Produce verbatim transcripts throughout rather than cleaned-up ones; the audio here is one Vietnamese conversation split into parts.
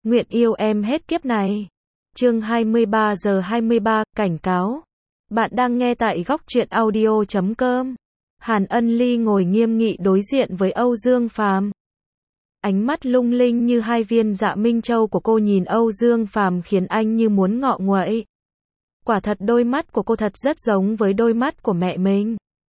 Nguyện yêu em hết kiếp này. Chương hai mươi ba giờ hai mươi ba, cảnh cáo. Bạn đang nghe tại góc truyện audio chấm com. Hàn Ân Ly ngồi nghiêm nghị đối diện với Âu Dương Phàm. Ánh mắt lung linh như hai viên dạ minh châu của cô nhìn Âu Dương Phàm khiến anh như muốn ngọ nguậy. Quả thật đôi mắt của cô thật rất giống với đôi mắt của mẹ mình.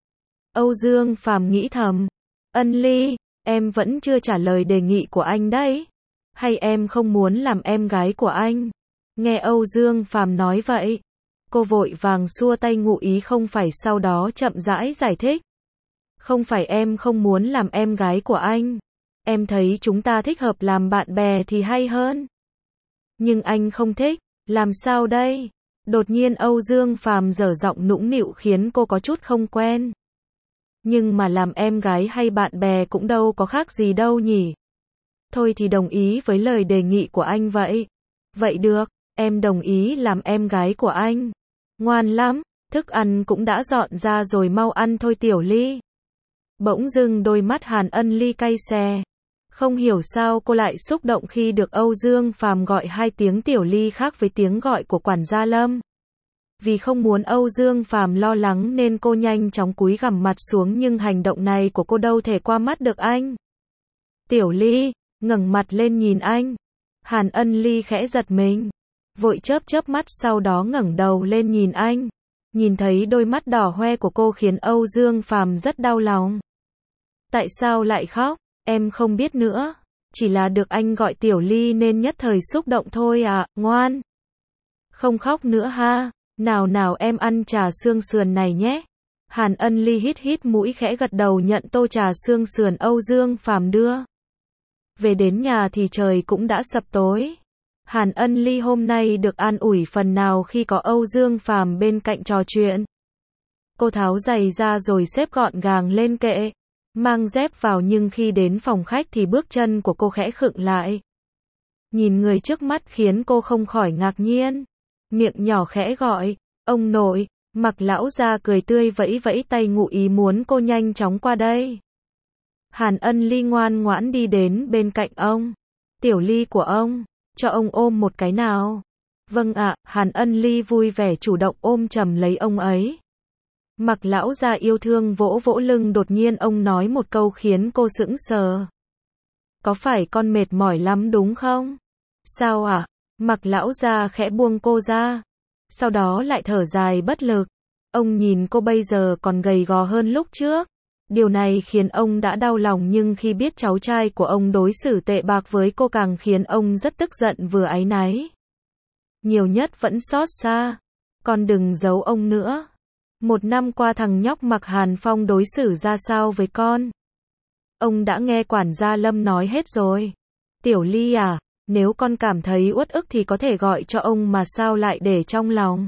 Âu Dương Phàm nghĩ thầm. Ân Ly, em vẫn chưa trả lời đề nghị của anh đấy. Hay em không muốn làm em gái của anh? Nghe Âu Dương Phàm nói vậy, cô vội vàng xua tay ngụ ý không phải, sau đó chậm rãi giải thích. Không phải em không muốn làm em gái của anh. Em thấy chúng ta thích hợp làm bạn bè thì hay hơn. Nhưng anh không thích, làm sao đây? Đột nhiên Âu Dương Phàm dở giọng nũng nịu khiến cô có chút không quen. Nhưng mà làm em gái hay bạn bè cũng đâu có khác gì đâu nhỉ? Thôi thì đồng ý với lời đề nghị của anh vậy. Vậy được, em đồng ý làm em gái của anh. Ngoan lắm, thức ăn cũng đã dọn ra rồi, mau ăn thôi Tiểu Ly. Bỗng dưng đôi mắt Hàn Ân Ly cay xè. Không hiểu sao cô lại xúc động khi được Âu Dương Phàm gọi hai tiếng Tiểu Ly khác với tiếng gọi của quản gia Lâm. Vì không muốn Âu Dương Phàm lo lắng nên cô nhanh chóng cúi gằm mặt xuống, nhưng hành động này của cô đâu thể qua mắt được anh. Tiểu Ly, ngẩng mặt lên nhìn anh. Hàn Ân Ly khẽ giật mình, vội chớp chớp mắt, sau đó ngẩng đầu lên nhìn anh. Nhìn thấy đôi mắt đỏ hoe của cô khiến Âu Dương Phàm rất đau lòng. Tại sao lại khóc? Em không biết nữa, chỉ là được anh gọi Tiểu Ly nên nhất thời xúc động thôi à, ngoan. Không khóc nữa ha, nào nào em ăn trà xương sườn này nhé. Hàn Ân Ly hít hít mũi khẽ gật đầu nhận tô trà xương sườn Âu Dương Phàm đưa. Về đến nhà thì trời cũng đã sập tối. Hàn Ân Ly hôm nay được an ủi phần nào khi có Âu Dương Phàm bên cạnh trò chuyện. Cô tháo giày ra rồi xếp gọn gàng lên kệ, mang dép vào, nhưng khi đến phòng khách thì bước chân của cô khẽ khựng lại. Nhìn người trước mắt khiến cô không khỏi ngạc nhiên. Miệng nhỏ khẽ gọi, ông nội. Mặc lão gia cười tươi vẫy vẫy tay ngụ ý muốn cô nhanh chóng qua đây. Hàn Ân Ly ngoan ngoãn đi đến bên cạnh ông. Tiểu Ly của ông, cho ông ôm một cái nào. Vâng ạ, Hàn Ân Ly vui vẻ chủ động ôm chầm lấy ông ấy. Mặc lão gia yêu thương vỗ vỗ lưng, đột nhiên ông nói một câu khiến cô sững sờ. Có phải con mệt mỏi lắm đúng không? Sao ạ? À? Mặc lão gia khẽ buông cô ra. Sau đó lại thở dài bất lực. Ông nhìn cô bây giờ còn gầy gò hơn lúc trước. Điều này khiến ông đã đau lòng, nhưng khi biết cháu trai của ông đối xử tệ bạc với cô càng khiến ông rất tức giận, vừa áy náy. Nhiều nhất vẫn xót xa. Con đừng giấu ông nữa. Một năm qua thằng nhóc Mặc Hàn Phong đối xử ra sao với con? Ông đã nghe quản gia Lâm nói hết rồi. Tiểu Ly à, nếu con cảm thấy uất ức thì có thể gọi cho ông, mà sao lại để trong lòng?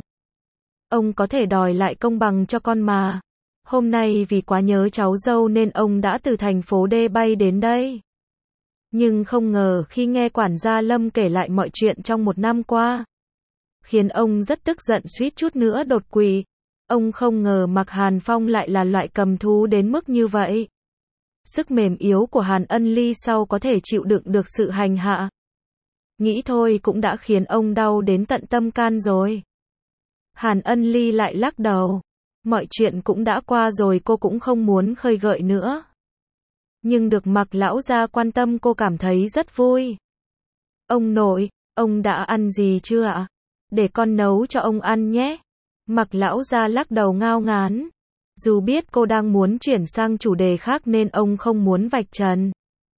Ông có thể đòi lại công bằng cho con mà. Hôm nay vì quá nhớ cháu dâu nên ông đã từ thành phố D bay đến đây. Nhưng không ngờ khi nghe quản gia Lâm kể lại mọi chuyện trong một năm qua, khiến ông rất tức giận, suýt chút nữa đột quỵ. Ông không ngờ Mặc Hàn Phong lại là loại cầm thú đến mức như vậy. Sức mềm yếu của Hàn Ân Ly sao có thể chịu đựng được sự hành hạ. Nghĩ thôi cũng đã khiến ông đau đến tận tâm can rồi. Hàn Ân Ly lại lắc đầu. Mọi chuyện cũng đã qua rồi, cô cũng không muốn khơi gợi nữa. Nhưng được Mặc lão gia quan tâm cô cảm thấy rất vui. Ông nội, ông đã ăn gì chưa ạ? Để con nấu cho ông ăn nhé. Mặc lão gia lắc đầu ngao ngán. Dù biết cô đang muốn chuyển sang chủ đề khác nên ông không muốn vạch trần.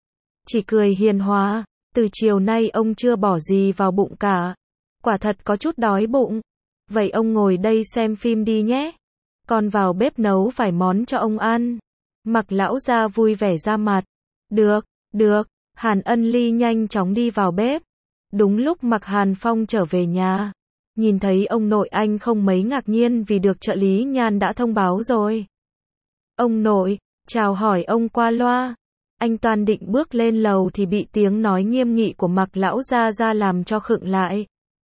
Chỉ cười hiền hòa. Từ chiều nay ông chưa bỏ gì vào bụng cả. Quả thật có chút đói bụng. Vậy ông ngồi đây xem phim đi nhé. Con vào bếp nấu vài món cho ông ăn. Mặc lão gia vui vẻ ra mặt. Được, được. Hàn Ân Ly nhanh chóng đi vào bếp. Đúng lúc Mặc Hàn Phong trở về nhà. Nhìn thấy ông nội, anh không mấy ngạc nhiên vì được trợ lý Nhan đã thông báo rồi. Ông nội, chào hỏi ông qua loa. Anh toàn định bước lên lầu thì bị tiếng nói nghiêm nghị của Mặc lão gia ra làm cho khựng lại.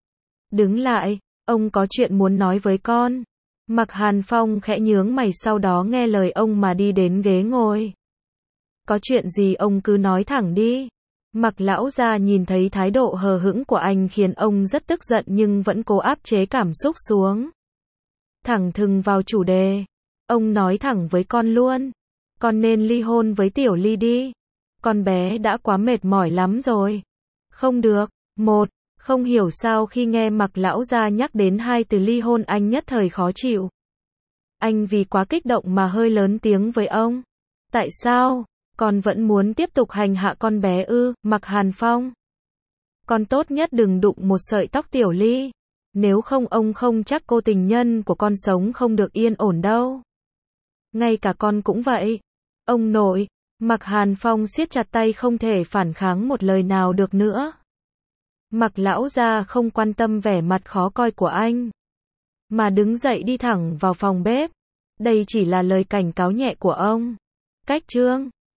Đứng lại, ông có chuyện muốn nói với con. Mặc Hàn Phong khẽ nhướng mày, sau đó nghe lời ông mà đi đến ghế ngồi. Có chuyện gì ông cứ nói thẳng đi. Mặc lão gia nhìn thấy thái độ hờ hững của anh khiến ông rất tức giận nhưng vẫn cố áp chế cảm xúc xuống. Thẳng thừng vào chủ đề. Ông nói thẳng với con luôn. Con nên ly hôn với Tiểu Ly đi. Con bé đã quá mệt mỏi lắm rồi. Không được. Một. Không hiểu sao khi nghe Mặc lão gia nhắc đến hai từ ly hôn anh nhất thời khó chịu. Anh vì quá kích động mà hơi lớn tiếng với ông. Tại sao? Con vẫn muốn tiếp tục hành hạ con bé ư? Mặc Hàn Phong. Con tốt nhất đừng đụng một sợi tóc Tiểu Ly. Nếu không ông không chắc cô tình nhân của con sống không được yên ổn đâu. Ngay cả con cũng vậy. Ông nội. Mặc Hàn Phong siết chặt tay không thể phản kháng một lời nào được nữa. Mặc lão gia không quan tâm vẻ mặt khó coi của anh, mà đứng dậy đi thẳng vào phòng bếp. Đây chỉ là lời cảnh cáo nhẹ của ông. Cách chương